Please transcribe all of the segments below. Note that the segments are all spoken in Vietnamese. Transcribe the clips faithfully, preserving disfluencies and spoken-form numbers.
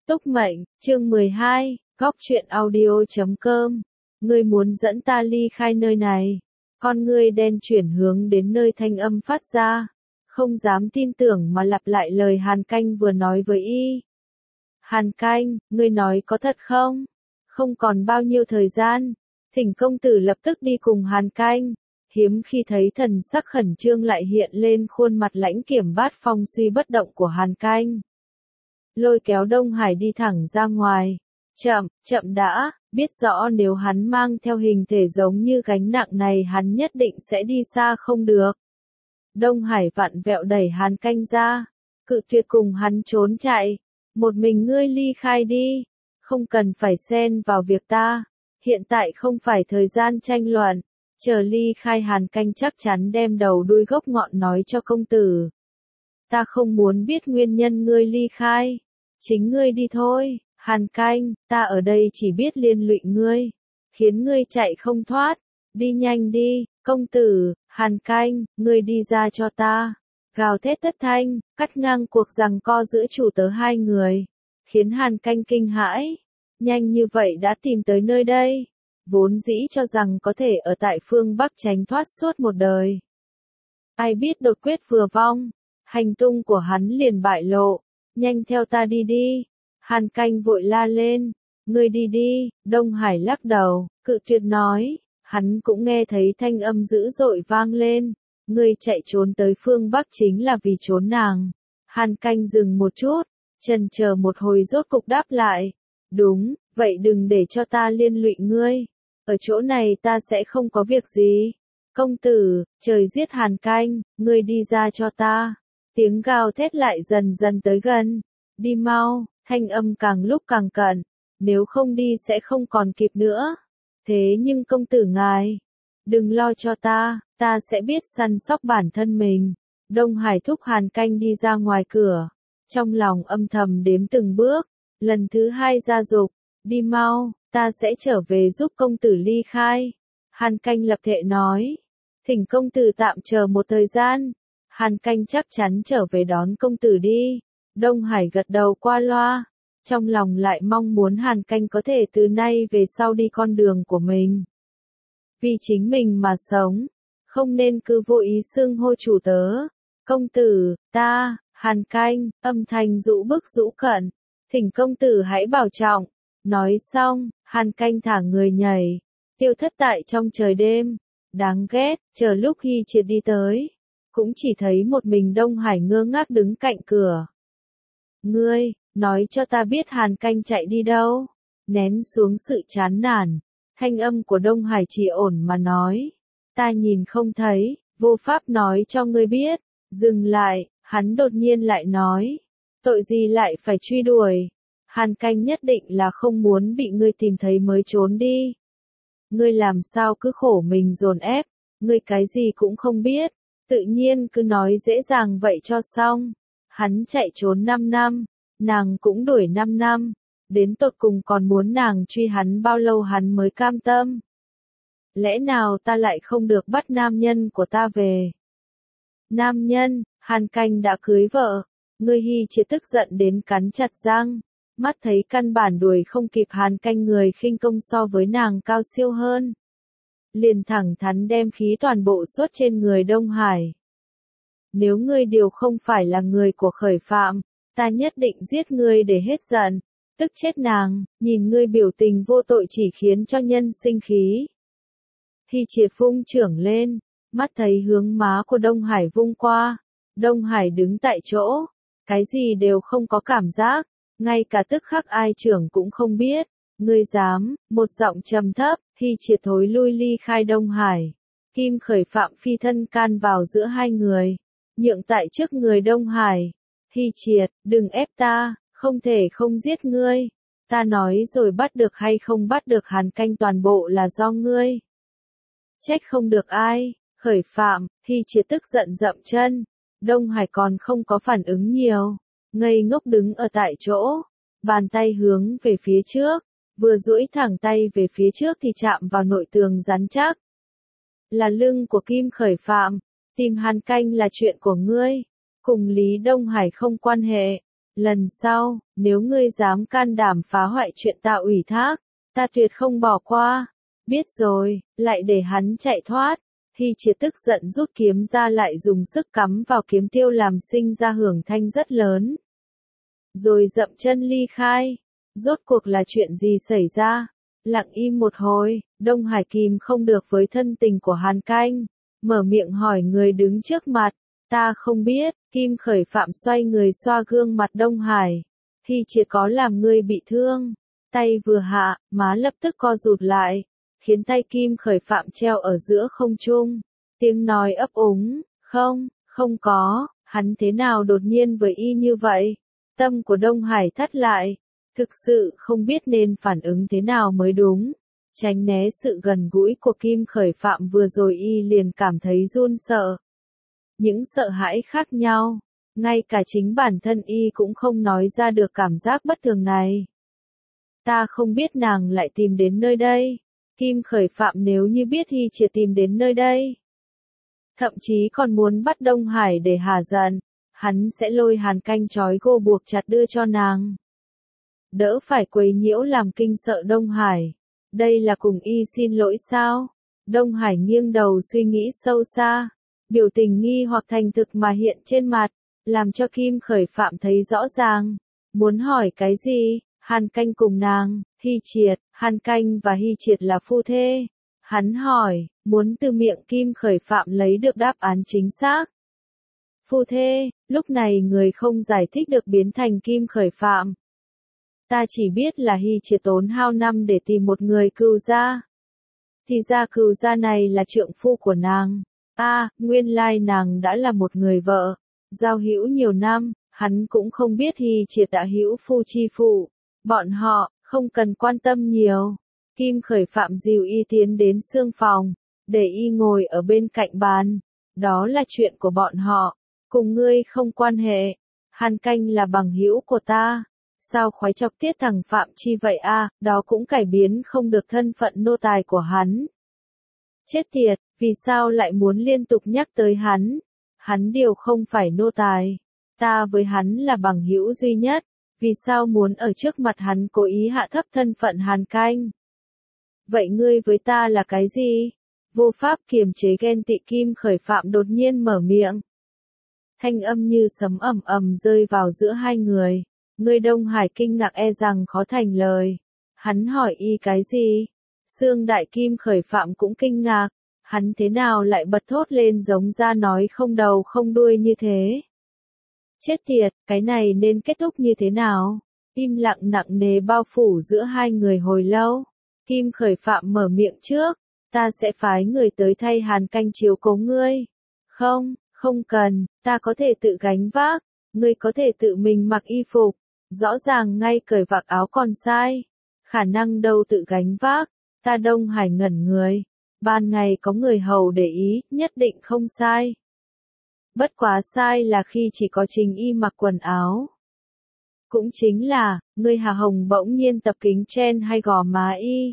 Túc Mệnh, chương mười hai, góc truyện audio chấm com. Ngươi muốn dẫn ta ly khai nơi này. Con ngươi đen chuyển hướng đến nơi thanh âm phát ra. Không dám tin tưởng mà lặp lại lời Hàn Canh vừa nói với y. Hàn Canh, ngươi nói có thật không? Không còn bao nhiêu thời gian. Thỉnh công tử lập tức đi cùng Hàn Canh. Hiếm khi thấy thần sắc khẩn trương lại hiện lên khuôn mặt lãnh kiểm bát phong suy bất động của Hàn Canh. Lôi kéo Đông Hải đi thẳng ra ngoài. Chậm, chậm đã, biết rõ nếu hắn mang theo hình thể giống như gánh nặng này hắn nhất định sẽ đi xa không được. Đông Hải vặn vẹo đẩy Hàn Canh ra, cự tuyệt cùng hắn trốn chạy. Một mình ngươi ly khai đi, không cần phải xen vào việc ta. Hiện tại không phải thời gian tranh luận, chờ ly khai Hàn Canh chắc chắn đem đầu đuôi gốc ngọn nói cho công tử. Ta không muốn biết nguyên nhân ngươi ly khai. Chính ngươi đi thôi, Hàn Canh, ta ở đây chỉ biết liên lụy ngươi, khiến ngươi chạy không thoát, đi nhanh đi, công tử, Hàn Canh, ngươi đi ra cho ta, gào thét thất thanh, cắt ngang cuộc giằng co giữa chủ tớ hai người, khiến Hàn Canh kinh hãi, nhanh như vậy đã tìm tới nơi đây, vốn dĩ cho rằng có thể ở tại phương Bắc tránh thoát suốt một đời. Ai biết đột quyết vừa vong, hành tung của hắn liền bại lộ. Nhanh theo ta đi đi. Hàn Canh vội la lên. Ngươi đi đi. Đông Hải lắc đầu, cự tuyệt nói. Hắn cũng nghe thấy thanh âm dữ dội vang lên. Ngươi chạy trốn tới phương Bắc chính là vì trốn nàng. Hàn Canh dừng một chút, chần chờ một hồi rốt cục đáp lại. Đúng, vậy đừng để cho ta liên lụy ngươi. Ở chỗ này ta sẽ không có việc gì. Công tử, trời giết Hàn Canh, ngươi đi ra cho ta. Tiếng gào thét lại dần dần tới gần. Đi mau, thanh âm càng lúc càng cận. Nếu không đi sẽ không còn kịp nữa. Thế nhưng công tử ngài, đừng lo cho ta, ta sẽ biết săn sóc bản thân mình. Đông Hải thúc Hàn Canh đi ra ngoài cửa. Trong lòng âm thầm đếm từng bước. Lần thứ hai ra dục, đi mau, ta sẽ trở về giúp công tử ly khai. Hàn Canh lập thệ nói. Thỉnh công tử tạm chờ một thời gian. Hàn Canh chắc chắn trở về đón công tử đi. Đông Hải gật đầu qua loa. Trong lòng lại mong muốn Hàn Canh có thể từ nay về sau đi con đường của mình. Vì chính mình mà sống. Không nên cứ vô ý xưng hô chủ tớ. Công tử, ta, Hàn Canh, âm thanh dụ bức dụ cận. Thỉnh công tử hãy bảo trọng. Nói xong, Hàn Canh thả người nhảy. Tiêu thất tại trong trời đêm. Đáng ghét, chờ lúc Hy Triệt đi tới. Cũng chỉ thấy một mình Đông Hải ngơ ngác đứng cạnh cửa. Ngươi, nói cho ta biết Hàn Canh chạy đi đâu. Nén xuống sự chán nản. Thanh âm của Đông Hải chỉ ổn mà nói. Ta nhìn không thấy, vô pháp nói cho ngươi biết. Dừng lại, hắn đột nhiên lại nói. Tội gì lại phải truy đuổi. Hàn Canh nhất định là không muốn bị ngươi tìm thấy mới trốn đi. Ngươi làm sao cứ khổ mình dồn ép. Ngươi cái gì cũng không biết. Tự nhiên cứ nói dễ dàng vậy cho xong. Hắn chạy trốn năm năm, nàng cũng đuổi năm năm, đến tột cùng còn muốn nàng truy hắn bao lâu hắn mới cam tâm. Lẽ nào ta lại không được bắt nam nhân của ta về? Nam nhân, Hàn Canh đã cưới vợ, ngươi Hy Triệt tức giận đến cắn chặt răng, mắt thấy căn bản đuổi không kịp Hàn Canh người khinh công so với nàng cao siêu hơn. Liền thẳng thắn đem khí toàn bộ xuất trên người Đông Hải. Nếu ngươi đều không phải là người của khởi phạm, ta nhất định giết ngươi để hết giận, tức chết nàng, nhìn ngươi biểu tình vô tội chỉ khiến cho nhân sinh khí. Hy Triệt vung chưởng lên, mắt thấy hướng má của Đông Hải vung qua, Đông Hải đứng tại chỗ, cái gì đều không có cảm giác, ngay cả tức khắc ai chưởng cũng không biết. Ngươi dám, một giọng trầm thấp, Hy Triệt thối lui ly khai Đông Hải. Kim khởi phạm phi thân can vào giữa hai người, nhượng tại trước người Đông Hải. Hy Triệt, đừng ép ta, không thể không giết ngươi. Ta nói rồi bắt được hay không bắt được Hàn Canh toàn bộ là do ngươi. Trách không được ai, khởi phạm, Hy Triệt tức giận dậm chân. Đông Hải còn không có phản ứng nhiều, ngây ngốc đứng ở tại chỗ, bàn tay hướng về phía trước. Vừa duỗi thẳng tay về phía trước thì chạm vào nội tường rắn chắc. Là lưng của Kim khởi phạm, tìm Hàn Canh là chuyện của ngươi, cùng Lý Đông Hải không quan hệ. Lần sau, nếu ngươi dám can đảm phá hoại chuyện ta ủy thác, ta tuyệt không bỏ qua. Biết rồi, lại để hắn chạy thoát. Hy Triệt tức giận rút kiếm ra lại dùng sức cắm vào kiếm tiêu làm sinh ra hưởng thanh rất lớn. Rồi dậm chân ly khai. Rốt cuộc là chuyện gì xảy ra? Lặng im một hồi, Đông Hải kìm không được với thân tình của Hàn Canh. Mở miệng hỏi người đứng trước mặt. Ta không biết, Kim Khởi Phạm xoay người xoa gương mặt Đông Hải. Hy Triệt có làm ngươi bị thương. Tay vừa hạ, má lập tức co rụt lại, khiến tay Kim Khởi Phạm treo ở giữa không trung. Tiếng nói ấp úng, không, không có, hắn thế nào đột nhiên với y như vậy? Tâm của Đông Hải thắt lại, thực sự không biết nên phản ứng thế nào mới đúng. Tránh né sự gần gũi của Kim Khởi Phạm vừa rồi y liền cảm thấy run sợ. Những sợ hãi khác nhau, ngay cả chính bản thân y cũng không nói ra được cảm giác bất thường này. Ta không biết nàng lại tìm đến nơi đây. Kim Khởi Phạm nếu như biết Hy Triệt tìm đến nơi đây, thậm chí còn muốn bắt Đông Hải để hả giận, hắn sẽ lôi Hàn Canh trói gô buộc chặt đưa cho nàng. Đỡ phải quấy nhiễu làm kinh sợ Đông Hải. Đây là cùng y xin lỗi sao? Đông Hải nghiêng đầu suy nghĩ sâu xa. Biểu tình nghi hoặc thành thực mà hiện trên mặt, làm cho Kim Khởi Phạm thấy rõ ràng. Muốn hỏi cái gì? Hàn Canh cùng nàng, Hy Triệt, Hàn Canh và Hy Triệt là phu thê. Hắn hỏi, muốn từ miệng Kim Khởi Phạm lấy được đáp án chính xác. Phu thê, lúc này người không giải thích được biến thành Kim Khởi Phạm. Ta chỉ biết là Hy Triệt tốn hao năm để tìm một người cừu gia. Thì ra cừu gia này là trượng phu của nàng. A, à, nguyên lai nàng đã là một người vợ. Giao hữu nhiều năm, hắn cũng không biết Hy Triệt đã hữu phu chi phụ. Bọn họ, không cần quan tâm nhiều. Kim Khởi Phạm dìu y tiến đến xương phòng, để y ngồi ở bên cạnh bàn. Đó là chuyện của bọn họ, cùng ngươi không quan hệ. Hàn Canh là bằng hữu của ta. Sao khoái chọc tiết thằng Phạm chi vậy a? À, đó cũng cải biến không được thân phận nô tài của hắn. Chết tiệt, vì sao lại muốn liên tục nhắc tới hắn? Hắn điều không phải nô tài. Ta với hắn là bằng hữu duy nhất. Vì sao muốn ở trước mặt hắn cố ý hạ thấp thân phận Hàn Canh? Vậy ngươi với ta là cái gì? Vô pháp kiềm chế ghen tị Kim Khởi Phạm đột nhiên mở miệng. Thanh âm như sấm ầm ầm rơi vào giữa hai người. Người Đông Hải kinh ngạc e rằng khó thành lời. Hắn hỏi y cái gì? Sương Đại Kim Khởi Phạm cũng kinh ngạc. Hắn thế nào lại bật thốt lên giống ra nói không đầu không đuôi như thế? Chết tiệt, cái này nên kết thúc như thế nào? Im lặng nặng nề bao phủ giữa hai người hồi lâu. Kim Khởi Phạm mở miệng trước. Ta sẽ phái người tới thay Hàn Canh chiếu cố ngươi. Không, không cần, ta có thể tự gánh vác. Ngươi có thể tự mình mặc y phục. Rõ ràng ngay cởi vạt áo còn sai. Khả năng đâu tự gánh vác. Ta Đông Hải ngẩn người. Ban ngày có người hầu để ý, nhất định không sai. Bất quá sai là khi chỉ có Trình Y mặc quần áo. Cũng chính là, người Hà Hồng bỗng nhiên tập kính chen hay gò má y.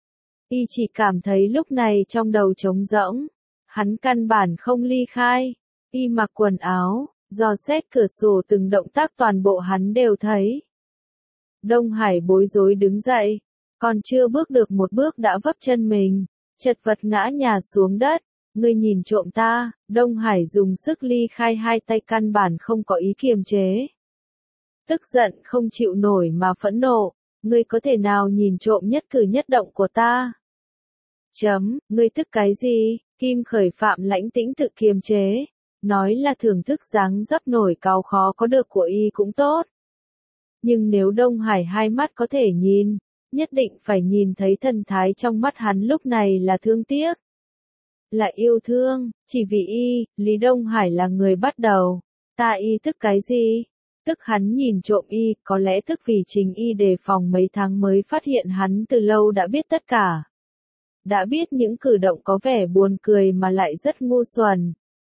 Y chỉ cảm thấy lúc này trong đầu trống rỗng. Hắn căn bản không ly khai. Y mặc quần áo, dò xét cửa sổ từng động tác toàn bộ hắn đều thấy. Đông Hải bối rối đứng dậy. Còn chưa bước được một bước đã vấp chân mình. Chật vật ngã nhào xuống đất. Ngươi nhìn trộm ta, Đông Hải dùng sức ly khai hai tay căn bản không có ý kiềm chế. Tức giận không chịu nổi mà phẫn nộ, ngươi có thể nào nhìn trộm nhất cử nhất động của ta? Chấm, ngươi tức cái gì? Kim Khởi Phạm lãnh tĩnh tự kiềm chế, nói là thưởng thức dáng dấp nổi cáu khó có được của y cũng tốt. Nhưng nếu Đông Hải hai mắt có thể nhìn, nhất định phải nhìn thấy thần thái trong mắt hắn lúc này là thương tiếc. Là yêu thương, chỉ vì y, Lý Đông Hải là người bắt đầu. Ta y tức cái gì? Tức hắn nhìn trộm y, có lẽ tức vì chính y đề phòng mấy tháng mới phát hiện hắn từ lâu đã biết tất cả. Đã biết những cử động có vẻ buồn cười mà lại rất ngu xuẩn.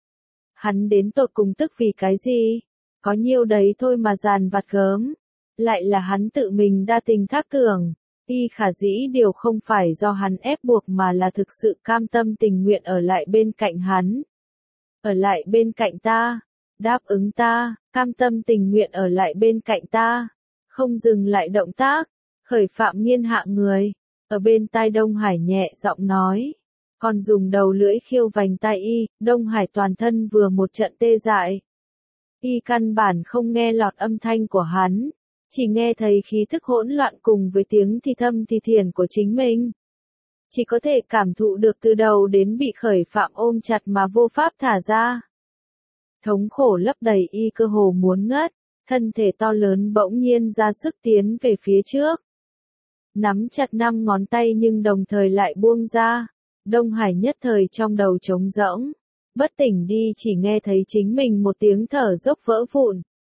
Hắn đến tột cùng tức vì cái gì? Có nhiêu đấy thôi mà dàn vặt gớm. Lại là hắn tự mình đa tình thác tưởng. Y khả dĩ điều không phải do hắn ép buộc mà là thực sự cam tâm tình nguyện ở lại bên cạnh hắn. Ở lại bên cạnh ta. đáp ứng ta, cam tâm tình nguyện ở lại bên cạnh ta, không dừng lại động tác. Khởi Phạm nghiêng hạ người, ở bên tai Đông Hải nhẹ giọng nói, còn dùng đầu lưỡi khiêu vành tai y. Đông Hải toàn thân vừa một trận tê dại. Y căn bản không nghe lọt âm thanh của hắn, chỉ nghe thấy khí thức hỗn loạn cùng với tiếng thì thầm thì thiền của chính mình. Chỉ có thể cảm thụ được từ đầu đến bị Khởi Phạm ôm chặt mà vô pháp thả ra. Thống khổ lấp đầy y, cơ hồ muốn ngất, thân thể to lớn bỗng nhiên ra sức tiến về phía trước. Nắm chặt năm ngón tay nhưng đồng thời lại buông ra. Đông Hải nhất thời trong đầu trống rỗng, bất tỉnh đi, chỉ nghe thấy chính mình một tiếng thở dốc vỡ vụn.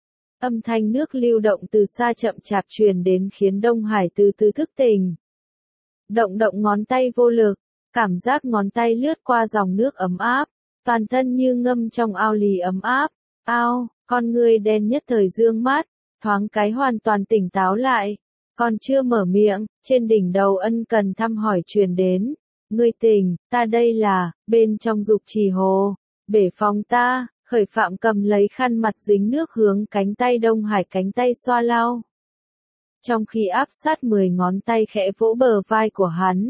Âm thanh nước lưu động từ xa chậm chạp truyền đến khiến Đông Hải từ từ thức tỉnh. Động động ngón tay vô lực, cảm giác ngón tay lướt qua dòng nước ấm áp, toàn thân như ngâm trong ao lì ấm áp. Ao, con ngươi đen nhất thời dương mắt, thoáng cái hoàn toàn tỉnh táo lại. Còn chưa mở miệng, trên đỉnh đầu ân cần thăm hỏi truyền đến. Ngươi tỉnh, ta đây là, bên trong Dục Trì Hồ, bể phòng ta. Khởi Phạm cầm lấy khăn mặt dính nước hướng cánh tay Đông Hải cánh tay xoa lau. Trong khi áp sát mười ngón tay khẽ vỗ bờ vai của hắn.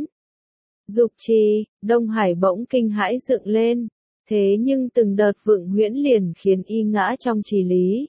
Dục Trì, Đông Hải bỗng kinh hãi dựng lên, thế nhưng từng đợt vượng huyễn liền khiến y ngã trong trì lý.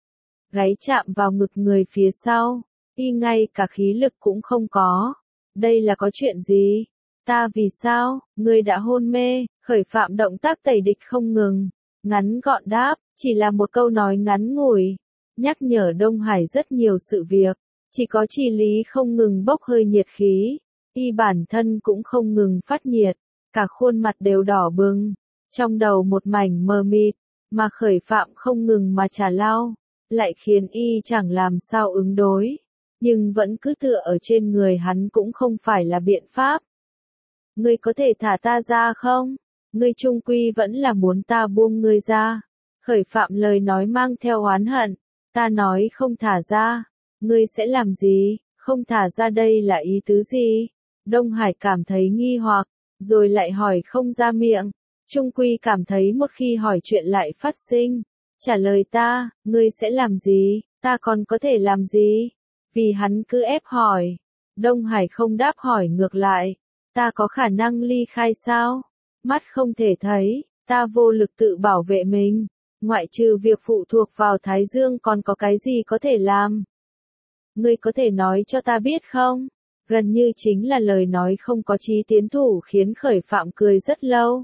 Gáy chạm vào ngực người phía sau, y ngay cả khí lực cũng không có. Đây là có chuyện gì? Ta vì sao? Ngươi đã hôn mê. Khởi Phạm động tác tẩy địch không ngừng, ngắn gọn đáp, chỉ là một câu nói ngắn ngủi, nhắc nhở Đông Hải rất nhiều sự việc. Chỉ có trì lý không ngừng bốc hơi nhiệt khí, y bản thân cũng không ngừng phát nhiệt, cả khuôn mặt đều đỏ bừng, trong đầu một mảnh mờ mịt, mà Khởi Phạm không ngừng mà trả lao, lại khiến y chẳng làm sao ứng đối, nhưng vẫn cứ tựa ở trên người hắn cũng không phải là biện pháp. Ngươi có thể thả ta ra không? Ngươi chung quy vẫn là muốn ta buông ngươi ra. Khởi Phạm lời nói mang theo oán hận, ta nói không thả ra. Ngươi sẽ làm gì? Không thả ra đây là ý tứ gì? Đông Hải cảm thấy nghi hoặc, rồi lại hỏi không ra miệng. Trung quy cảm thấy một khi hỏi chuyện lại phát sinh. Trả lời ta, ngươi sẽ làm gì? Ta còn có thể làm gì? Vì hắn cứ ép hỏi. Đông Hải không đáp hỏi ngược lại. Ta có khả năng ly khai sao? Mắt không thể thấy, ta vô lực tự bảo vệ mình. Ngoại trừ việc phụ thuộc vào Thái Dương còn có cái gì có thể làm? Ngươi có thể nói cho ta biết không? Gần như chính là lời nói không có chí tiến thủ khiến Khởi Phạm cười rất lâu.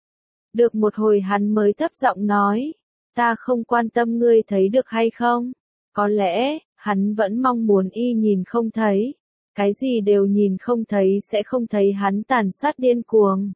Được một hồi hắn mới thấp giọng nói, ta không quan tâm ngươi thấy được hay không? Có lẽ, hắn vẫn mong muốn y nhìn không thấy. Cái gì đều nhìn không thấy sẽ không thấy hắn tàn sát điên cuồng.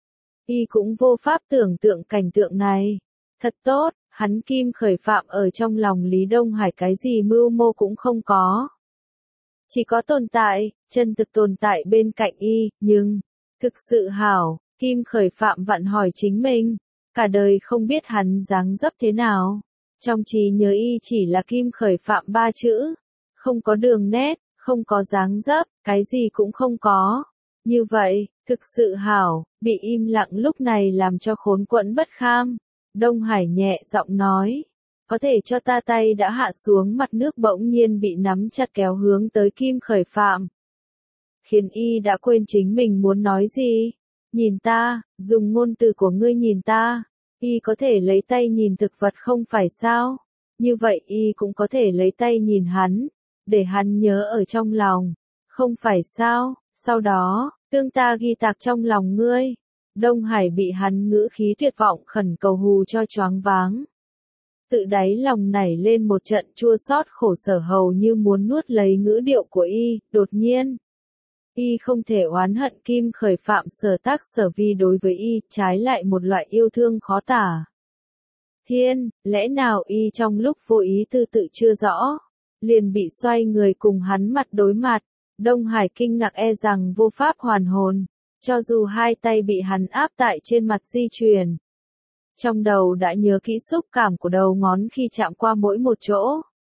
Y cũng vô pháp tưởng tượng cảnh tượng này. Thật tốt, hắn Kim Khởi Phạm ở trong lòng Lý Đông Hải cái gì mưu mô cũng không có. Chỉ có tồn tại, chân thực tồn tại bên cạnh y, nhưng, thực sự hảo, Kim Khởi Phạm vặn hỏi chính mình, cả đời không biết hắn dáng dấp thế nào. Trong trí nhớ y chỉ là Kim Khởi Phạm ba chữ, không có đường nét, không có dáng dấp, cái gì cũng không có. Như vậy, thực sự hảo, bị im lặng lúc này làm cho khốn quẫn bất kham. Đông Hải nhẹ giọng nói, có thể cho ta tay đã hạ xuống, mặt nước bỗng nhiên bị nắm chặt kéo hướng tới Kim Khởi Phạm. Khiến y đã quên chính mình muốn nói gì. Nhìn ta, dùng ngôn từ của ngươi nhìn ta, y có thể lấy tay nhìn thực vật không phải sao? Như vậy y cũng có thể lấy tay nhìn hắn, để hắn nhớ ở trong lòng, không phải sao? Sau đó, tương ta ghi tạc trong lòng ngươi. Đông Hải bị hắn ngữ khí tuyệt vọng khẩn cầu hù cho choáng váng. Tự đáy lòng nảy lên một trận chua xót khổ sở hầu như muốn nuốt lấy ngữ điệu của y, đột nhiên. Y không thể oán hận Kim Khởi Phạm sở tác sở vi đối với y, trái lại một loại yêu thương khó tả. Thiên, lẽ nào y trong lúc vô ý tư tự chưa rõ, liền bị xoay người cùng hắn mặt đối mặt. Đông Hải kinh ngạc e rằng vô pháp hoàn hồn, cho dù hai tay bị hắn áp tại trên mặt di chuyển. Trong đầu đã nhớ kỹ xúc cảm của đầu ngón khi chạm qua mỗi một chỗ.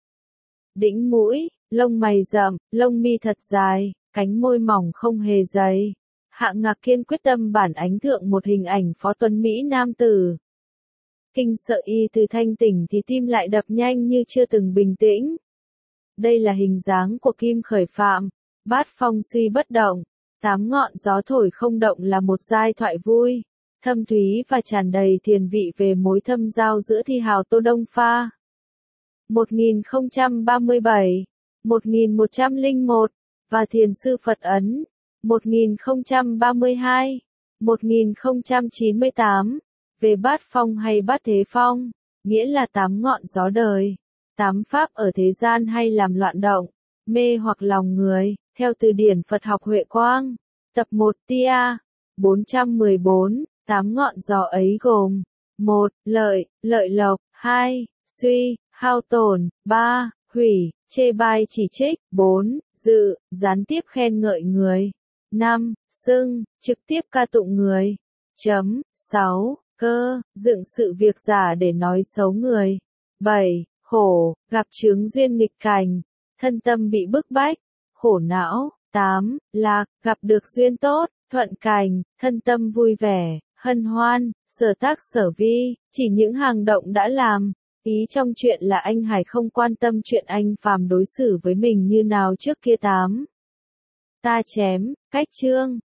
Đỉnh mũi, lông mày rậm, lông mi thật dài, cánh môi mỏng không hề dày. Hạng Ngạc Kiên quyết tâm bản ánh thượng một hình ảnh phó tuấn Mỹ nam tử. Kinh sợ y từ thanh tỉnh thì tim lại đập nhanh như chưa từng bình tĩnh. Đây là hình dáng của Kim Khởi Phạm, bát phong suy bất động, tám ngọn gió thổi không động là một giai thoại vui, thâm thúy và tràn đầy thiền vị về mối thâm giao giữa thi hào Tô Đông Pha. một nghìn không trăm ba mươi bảy, một nghìn một trăm lẻ một, và Thiền sư Phật Ấn, một nghìn không trăm ba mươi hai, một nghìn không trăm chín mươi tám, về bát phong hay bát thế phong, nghĩa là tám ngọn gió đời, tám pháp ở thế gian hay làm loạn động, mê hoặc lòng người, theo từ điển Phật học Huệ Quang, tập một Tia, bốn trăm mười bốn, tám ngọn gió ấy gồm: một. Lợi, lợi lộc, hai. Suy, hao tổn, ba. Hủy, chê bai chỉ trích, bốn. Dự, gián tiếp khen ngợi người, năm. Xưng, trực tiếp ca tụng người, chấm, sáu. Cơ, dựng sự việc giả để nói xấu người, bảy. Khổ, gặp chướng duyên nghịch cảnh, thân tâm bị bức bách, khổ não, tám. Lạc, gặp được duyên tốt, thuận cảnh, thân tâm vui vẻ, hân hoan, sở tác sở vi, chỉ những hành động đã làm. Ý trong chuyện là anh Hải không quan tâm chuyện anh Phàm đối xử với mình như nào trước kia. Tám. Ta chém, cách chương,